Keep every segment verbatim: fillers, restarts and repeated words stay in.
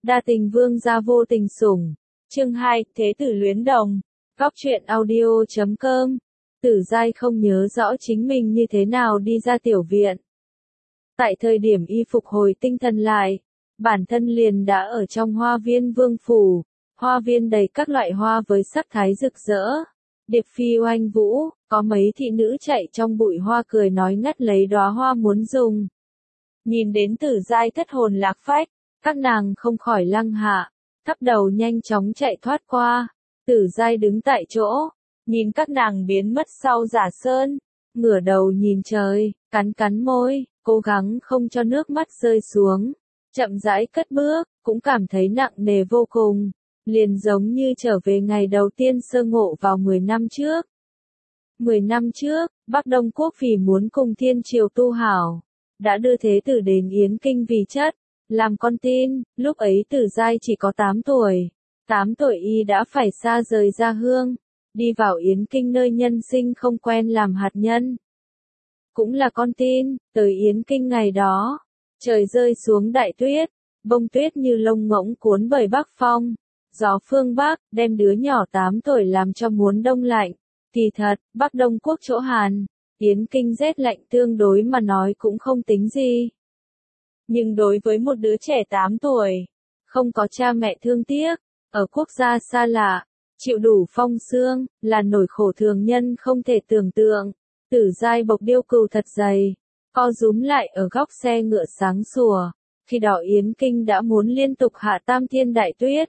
Đa tình vương gia vô tình sủng. Chương hai, Thế tử luyến đồng. Góc truyện audio chấm com. Tử Giai không nhớ rõ chính mình như thế nào đi ra tiểu viện. Tại thời điểm y phục hồi tinh thần lại, bản thân liền đã ở trong hoa viên vương phủ. Hoa viên đầy các loại hoa với sắc thái rực rỡ. Điệp phi oanh vũ, có mấy thị nữ chạy trong bụi hoa cười nói ngắt lấy đóa hoa muốn dùng. Nhìn đến Tử Giai thất hồn lạc phách, các nàng không khỏi lăng hạ, thấp đầu nhanh chóng chạy thoát qua. Tử Giai đứng tại chỗ, nhìn các nàng biến mất sau giả sơn, ngửa đầu nhìn trời, cắn cắn môi, cố gắng không cho nước mắt rơi xuống, chậm rãi cất bước, cũng cảm thấy nặng nề vô cùng, liền giống như trở về ngày đầu tiên sơ ngộ vào mười năm trước. mười năm trước, Bắc Đông Quốc vì muốn cùng Thiên Triều tu hảo, đã đưa thế tử đến Yến Kinh vì chất, làm con tin, lúc ấy Tử Giai chỉ có tám tuổi. tám tuổi y đã phải xa rời gia hương, đi vào Yến Kinh nơi nhân sinh không quen làm hạt nhân. Cũng là con tin, tới Yến Kinh ngày đó, trời rơi xuống đại tuyết, bông tuyết như lông ngỗng cuốn bởi bắc phong, gió phương Bắc, đem đứa nhỏ tám tuổi làm cho muốn đông lạnh. Kỳ thật, Bắc Đông Quốc chỗ Hàn, Yến Kinh rét lạnh tương đối mà nói cũng không tính gì. Nhưng đối với một đứa trẻ tám tuổi, không có cha mẹ thương tiếc, ở quốc gia xa lạ, chịu đủ phong sương, là nỗi khổ thường nhân không thể tưởng tượng. Tử Giai bộc điêu cừu thật dày, co rúm lại ở góc xe ngựa sáng sủa, khi đó Yến Kinh đã muốn liên tục hạ tam thiên đại tuyết.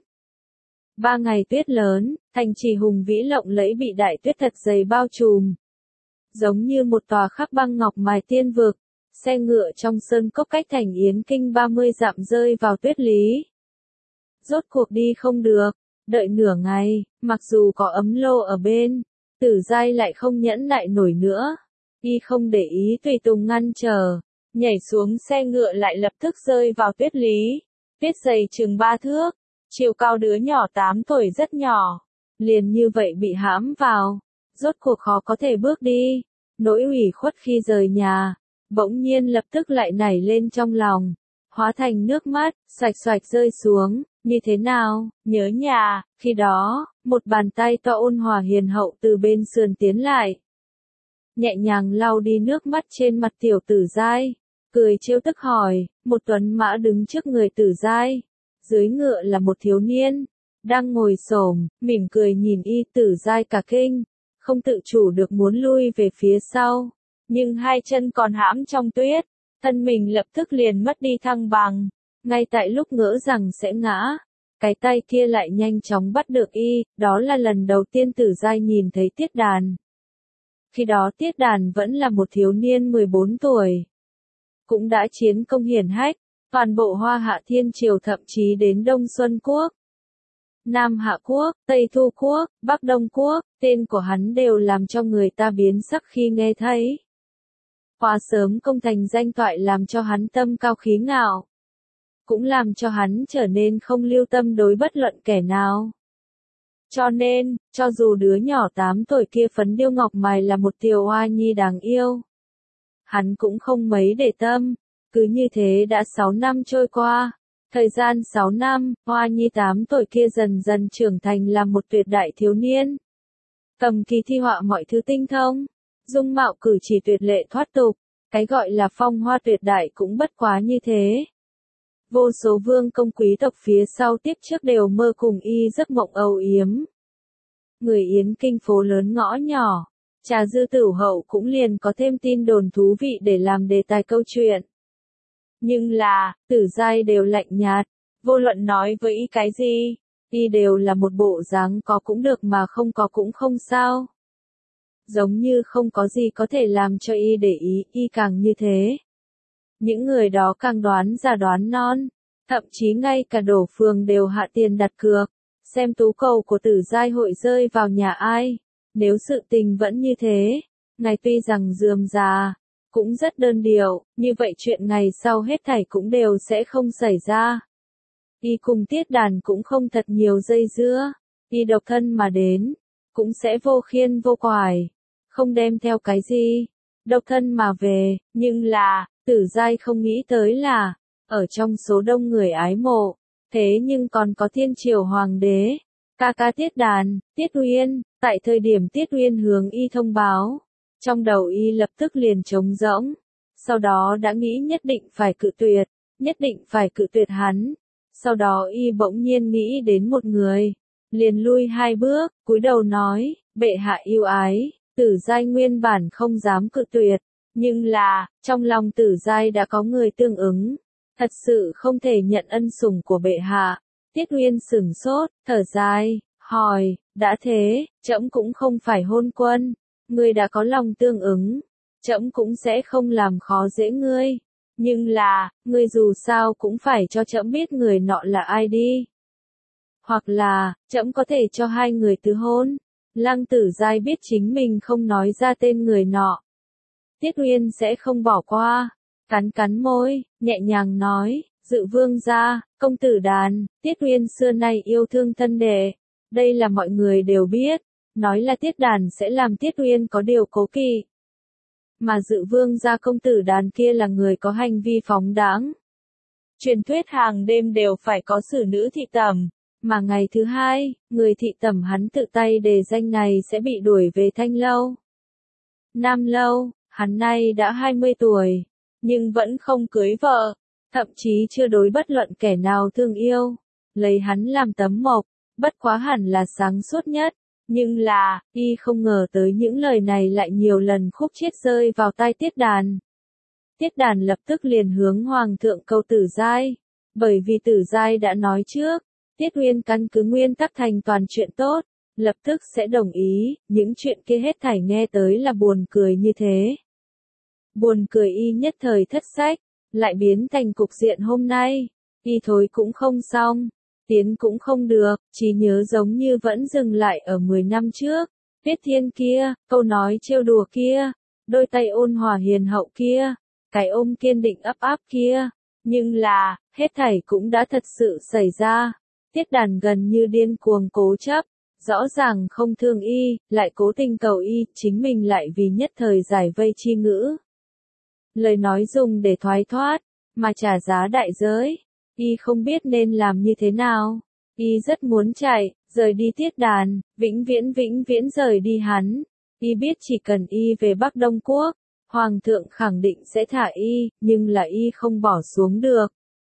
Ba ngày tuyết lớn, thành trì hùng vĩ lộng lẫy bị đại tuyết thật dày bao trùm. Giống như một tòa khắc băng ngọc mài tiên vực, xe ngựa trong sơn cốc cách thành Yến Kinh ba mươi dặm rơi vào tuyết lý. Rốt cuộc đi không được, đợi nửa ngày, mặc dù có ấm lô ở bên, Tử Giai lại không nhẫn nại nổi nữa. Y không để ý tùy tùng ngăn trở, nhảy xuống xe ngựa lại lập tức rơi vào tuyết lý. Tuyết dày chừng ba thước, chiều cao đứa nhỏ tám tuổi rất nhỏ, liền như vậy bị hãm vào, rốt cuộc khó có thể bước đi. Nỗi ủy khuất khi rời nhà, bỗng nhiên lập tức lại nảy lên trong lòng, hóa thành nước mắt, xoạch xoạch rơi xuống. Như thế nào, nhớ nhà, khi đó, một bàn tay to ôn hòa hiền hậu từ bên sườn tiến lại. Nhẹ nhàng lau đi nước mắt trên mặt tiểu Tử Giai, cười trêu tức hỏi, một tuấn mã đứng trước người Tử Giai. Dưới ngựa là một thiếu niên, đang ngồi xổm, mỉm cười nhìn y. Tử Giai cả kinh, không tự chủ được muốn lui về phía sau, nhưng hai chân còn hãm trong tuyết, thân mình lập tức liền mất đi thăng bằng. Ngay tại lúc ngỡ rằng sẽ ngã, cái tay kia lại nhanh chóng bắt được y, đó là lần đầu tiên Tử Giai nhìn thấy Tiết Đàn. Khi đó Tiết Đàn vẫn là một thiếu niên mười bốn tuổi. Cũng đã chiến công hiển hách, toàn bộ Hoa Hạ Thiên Triều thậm chí đến Đông Xuân Quốc, Nam Hạ Quốc, Tây Thu Quốc, Bắc Đông Quốc, tên của hắn đều làm cho người ta biến sắc khi nghe thấy. Quá sớm công thành danh toại làm cho hắn tâm cao khí ngạo, cũng làm cho hắn trở nên không lưu tâm đối bất luận kẻ nào. Cho nên, cho dù đứa nhỏ tám tuổi kia phấn điêu ngọc mài là một tiểu oa nhi đáng yêu, hắn cũng không mấy để tâm. Cứ như thế đã sáu năm trôi qua. Thời gian sáu năm, oa nhi tám tuổi kia dần dần trưởng thành làm một tuyệt đại thiếu niên. Cầm kỳ thi họa mọi thứ tinh thông, dung mạo cử chỉ tuyệt lệ thoát tục, cái gọi là phong hoa tuyệt đại cũng bất quá như thế. Vô số vương công quý tộc phía sau tiếp trước đều mơ cùng y giấc mộng âu yếm. Người Yến Kinh phố lớn ngõ nhỏ, trà dư tửu hậu cũng liền có thêm tin đồn thú vị để làm đề tài câu chuyện. Nhưng là, Tử Giai đều lạnh nhạt, vô luận nói với y cái gì, y đều là một bộ dáng có cũng được mà không có cũng không sao. Giống như không có gì có thể làm cho y để ý, y càng như thế. Những người đó càng đoán già đoán non, thậm chí ngay cả đổ phường đều hạ tiền đặt cược, xem tú cầu của Tử Giai hội rơi vào nhà ai. Nếu sự tình vẫn như thế, ngài tuy rằng rườm rà, cũng rất đơn điệu, như vậy chuyện ngày sau hết thảy cũng đều sẽ không xảy ra. Y cùng Tiết Đàn cũng không thật nhiều dây dưa, y độc thân mà đến, cũng sẽ vô khiên vô quải, không đem theo cái gì, độc thân mà về. Nhưng là, Tử Giai không nghĩ tới là, ở trong số đông người ái mộ, Thế nhưng còn có thiên triều hoàng đế, ca ca Tiết Đàn, Tiết Uyên, tại thời điểm Tiết Uyên hướng y thông báo, trong đầu y lập tức liền trống rỗng, sau đó đã nghĩ nhất định phải cự tuyệt, nhất định phải cự tuyệt hắn, sau đó y bỗng nhiên nghĩ đến một người, liền lui hai bước, cúi đầu nói, bệ hạ yêu ái, Tử Giai nguyên bản không dám cự tuyệt, nhưng là, trong lòng Tử Giai đã có người tương ứng, thật sự không thể nhận ân sủng của bệ hạ. Tiết Uyên sửng sốt, thở dài, hỏi, đã thế, trẫm cũng không phải hôn quân, ngươi đã có lòng tương ứng, trẫm cũng sẽ không làm khó dễ ngươi, nhưng là, ngươi dù sao cũng phải cho trẫm biết người nọ là ai đi. Hoặc là, trẫm có thể cho hai người tứ hôn. Lăng Tử Giai biết chính mình không nói ra tên người nọ, Tiết Uyên sẽ không bỏ qua, cắn cắn môi, nhẹ nhàng nói, Dự vương gia, công tử Đàn, Tiết Uyên xưa nay yêu thương thân đệ, đây là mọi người đều biết, nói là Tiết Đàn sẽ làm Tiết Uyên có điều cố kỵ. Mà Dự vương gia công tử Đàn kia là người có hành vi phóng đãng. Truyền thuyết hàng đêm đều phải có xử nữ thị tẩm, mà ngày thứ hai, người thị tẩm hắn tự tay đề danh này sẽ bị đuổi về Thanh Lâu. Nam Lâu, hắn nay đã hai mươi tuổi, nhưng vẫn không cưới vợ, thậm chí chưa đối bất luận kẻ nào thương yêu, lấy hắn làm tấm mộc, bất quá hẳn là sáng suốt nhất, nhưng là, y không ngờ tới những lời này lại nhiều lần khúc chiết rơi vào tai Tiết Đàn. Tiết Đàn lập tức liền hướng Hoàng thượng cầu Tử Giai, bởi vì Tử Giai đã nói trước, Tiết Uyên căn cứ nguyên tắc thành toàn chuyện tốt, lập tức sẽ đồng ý, những chuyện kia hết thảy nghe tới là buồn cười như thế. Buồn cười y nhất thời thất sách, lại biến thành cục diện hôm nay, y thối cũng không xong, tiến cũng không được, chỉ nhớ giống như vẫn dừng lại ở mười năm trước, Tiết Thiên kia, câu nói trêu đùa kia, đôi tay ôn hòa hiền hậu kia, cái ôm kiên định ấp áp kia, nhưng là, hết thảy cũng đã thật sự xảy ra. Tiết Đàn gần như điên cuồng cố chấp, rõ ràng không thương y, lại cố tình cầu y, chính mình lại vì nhất thời giải vây chi ngữ. Lời nói dùng để thoái thoát, mà trả giá đại giới, y không biết nên làm như thế nào. Y rất muốn chạy, rời đi Tiết Đàn, vĩnh viễn vĩnh viễn rời đi hắn. Y biết chỉ cần y về Bắc Đông Quốc, Hoàng thượng khẳng định sẽ thả y, nhưng là y không bỏ xuống được.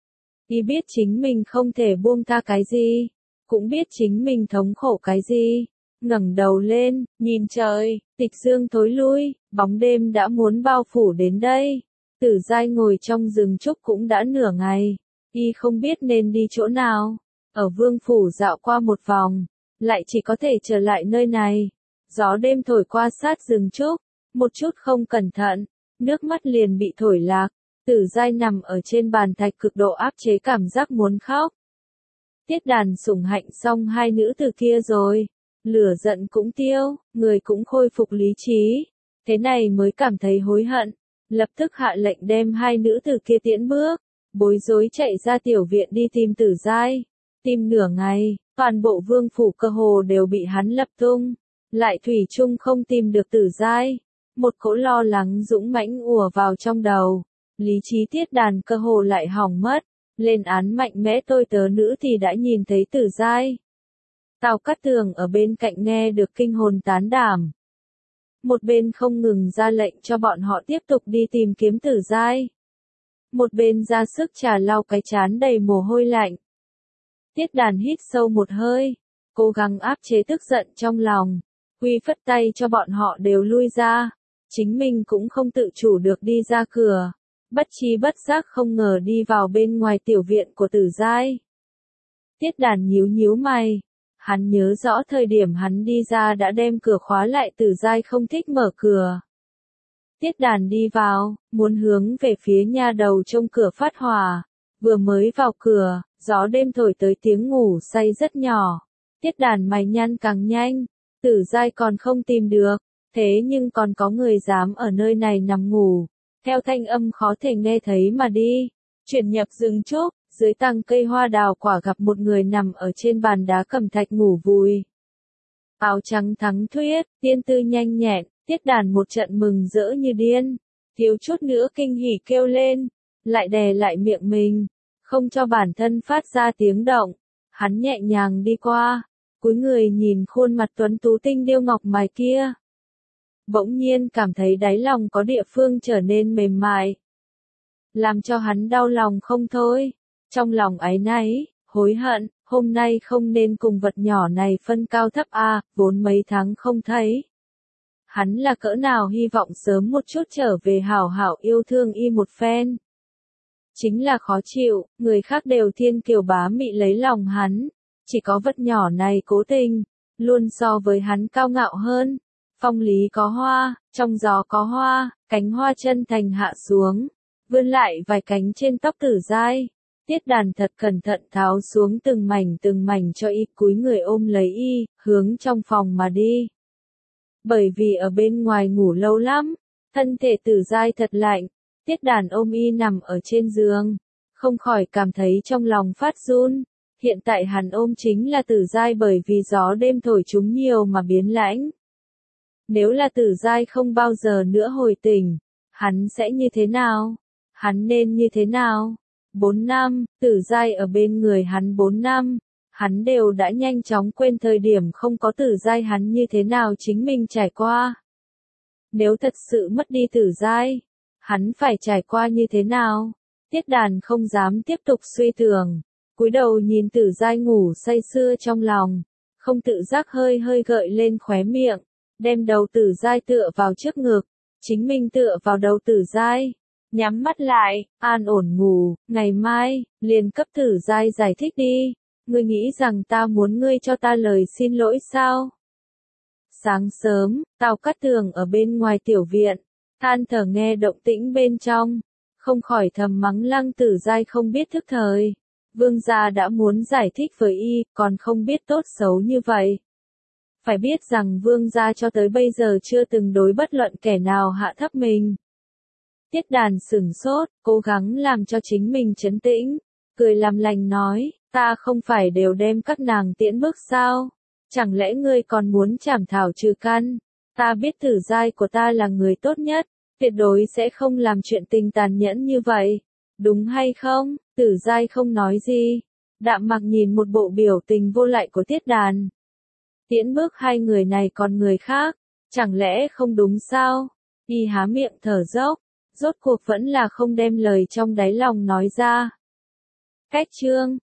Y biết chính mình không thể buông tha cái gì, cũng biết chính mình thống khổ cái gì. Ngẩng đầu lên, nhìn trời, tịch dương thối lui, bóng đêm đã muốn bao phủ đến đây. Tử Giai ngồi trong rừng trúc cũng đã nửa ngày, y không biết nên đi chỗ nào. Ở vương phủ dạo qua một vòng, lại chỉ có thể trở lại nơi này. Gió đêm thổi qua sát rừng trúc, một chút không cẩn thận, nước mắt liền bị thổi lạc. Tử Giai nằm ở trên bàn thạch cực độ áp chế cảm giác muốn khóc. Tiết Đàn sủng hạnh xong hai nữ từ kia rồi, lửa giận cũng tiêu, người cũng khôi phục lý trí, thế này mới cảm thấy hối hận, lập tức hạ lệnh đem hai nữ từ kia tiễn bước, bối rối chạy ra tiểu viện đi tìm Tử Giai, tìm nửa ngày, toàn bộ vương phủ cơ hồ đều bị hắn lập tung, lại thủy chung không tìm được Tử Giai, một cỗ lo lắng dũng mãnh ùa vào trong đầu. Lý trí Tiết Đàn cơ hồ lại hỏng mất, lên án mạnh mẽ tôi tớ nữ thì đã nhìn thấy Tử Giai. Tào Cát Tường ở bên cạnh nghe được kinh hồn tán đảm. Một bên không ngừng ra lệnh cho bọn họ tiếp tục đi tìm kiếm Tử Giai. Một bên ra sức trà lau cái trán đầy mồ hôi lạnh. Tiết Đàn hít sâu một hơi, cố gắng áp chế tức giận trong lòng, quy phất tay cho bọn họ đều lui ra, chính mình cũng không tự chủ được đi ra cửa. Bất chi bất giác không ngờ đi vào bên ngoài tiểu viện của Tử Giai. Tiết Đàn nhíu nhíu mày, hắn nhớ rõ thời điểm hắn đi ra đã đem cửa khóa lại. Tử Giai không thích mở cửa. Tiết Đàn đi vào, muốn hướng về phía nha đầu trông cửa phát hỏa, vừa mới vào cửa, gió đêm thổi tới tiếng ngủ say rất nhỏ. Tiết Đàn mày nhăn càng nhanh, Tử Giai còn không tìm được, thế nhưng còn có người dám ở nơi này nằm ngủ. Theo thanh âm khó thể nghe thấy mà đi, chuyển nhập rừng trúc, dưới tàng cây hoa đào quả gặp một người nằm ở trên bàn đá cẩm thạch ngủ vùi. Áo trắng thắng thuyết, tiên tư nhanh nhẹn, Tiết Đàn một trận mừng rỡ như điên, thiếu chút nữa kinh hỉ kêu lên, lại đè lại miệng mình, không cho bản thân phát ra tiếng động. Hắn nhẹ nhàng đi qua, cúi người nhìn khuôn mặt tuấn tú tinh điêu ngọc mài kia. Bỗng nhiên cảm thấy đáy lòng có địa phương trở nên mềm mại, làm cho hắn đau lòng không thôi. Trong lòng áy náy, hối hận, hôm nay không nên cùng vật nhỏ này phân cao thấp a, vốn mấy tháng không thấy. Hắn là cỡ nào hy vọng sớm một chút trở về hảo hảo yêu thương y một phen. Chính là khó chịu, người khác đều thiên kiều bá mị lấy lòng hắn, chỉ có vật nhỏ này cố tình, luôn so với hắn cao ngạo hơn. Phong lý có hoa, trong gió có hoa, cánh hoa chân thành hạ xuống, vươn lại vài cánh trên tóc Tử Giai. Tiết Đàn thật cẩn thận tháo xuống từng mảnh từng mảnh cho y, cúi người ôm lấy y, hướng trong phòng mà đi. Bởi vì ở bên ngoài ngủ lâu lắm, thân thể Tử Giai thật lạnh, Tiết Đàn ôm y nằm ở trên giường, không khỏi cảm thấy trong lòng phát run. Hiện tại hắn ôm chính là Tử Giai, bởi vì gió đêm thổi chúng nhiều mà biến lãnh. Nếu là Tử Giai không bao giờ nữa hồi tỉnh, hắn sẽ như thế nào? Hắn nên như thế nào? Bốn năm, Tử Giai ở bên người hắn bốn năm, hắn đều đã nhanh chóng quên thời điểm không có Tử Giai hắn như thế nào chính mình trải qua. Nếu thật sự mất đi Tử Giai, hắn phải trải qua như thế nào? Tiết Đàn không dám tiếp tục suy tưởng, cúi đầu nhìn Tử Giai ngủ say sưa trong lòng, không tự giác hơi hơi gợi lên khóe miệng, đem đầu Tử Giai tựa vào trước ngực, chính mình tựa vào đầu Tử Giai, nhắm mắt lại, an ổn ngủ. Ngày mai, liền cấp Tử Giai giải thích đi, ngươi nghĩ rằng ta muốn ngươi cho ta lời xin lỗi sao? Sáng sớm, Tào Cát Tường ở bên ngoài tiểu viện, than thở nghe động tĩnh bên trong, không khỏi thầm mắng Lăng Tử Giai không biết thức thời. Vương gia đã muốn giải thích với y, còn không biết tốt xấu như vậy. Phải biết rằng vương gia cho tới bây giờ chưa từng đối bất luận kẻ nào hạ thấp mình. Tiết Đàn sửng sốt, cố gắng làm cho chính mình trấn tĩnh, cười làm lành nói, ta không phải đều đem các nàng tiễn bước sao? Chẳng lẽ ngươi còn muốn chảm thảo trừ căn? Ta biết Tử Giai của ta là người tốt nhất, tuyệt đối sẽ không làm chuyện tình tàn nhẫn như vậy. Đúng hay không? Tử Giai không nói gì, đạm mặc nhìn một bộ biểu tình vô lại của Tiết Đàn. Tiễn bước hai người này còn người khác, chẳng lẽ không đúng sao? Y há miệng thở dốc, rốt cuộc vẫn là không đem lời trong đáy lòng nói ra. Cách chương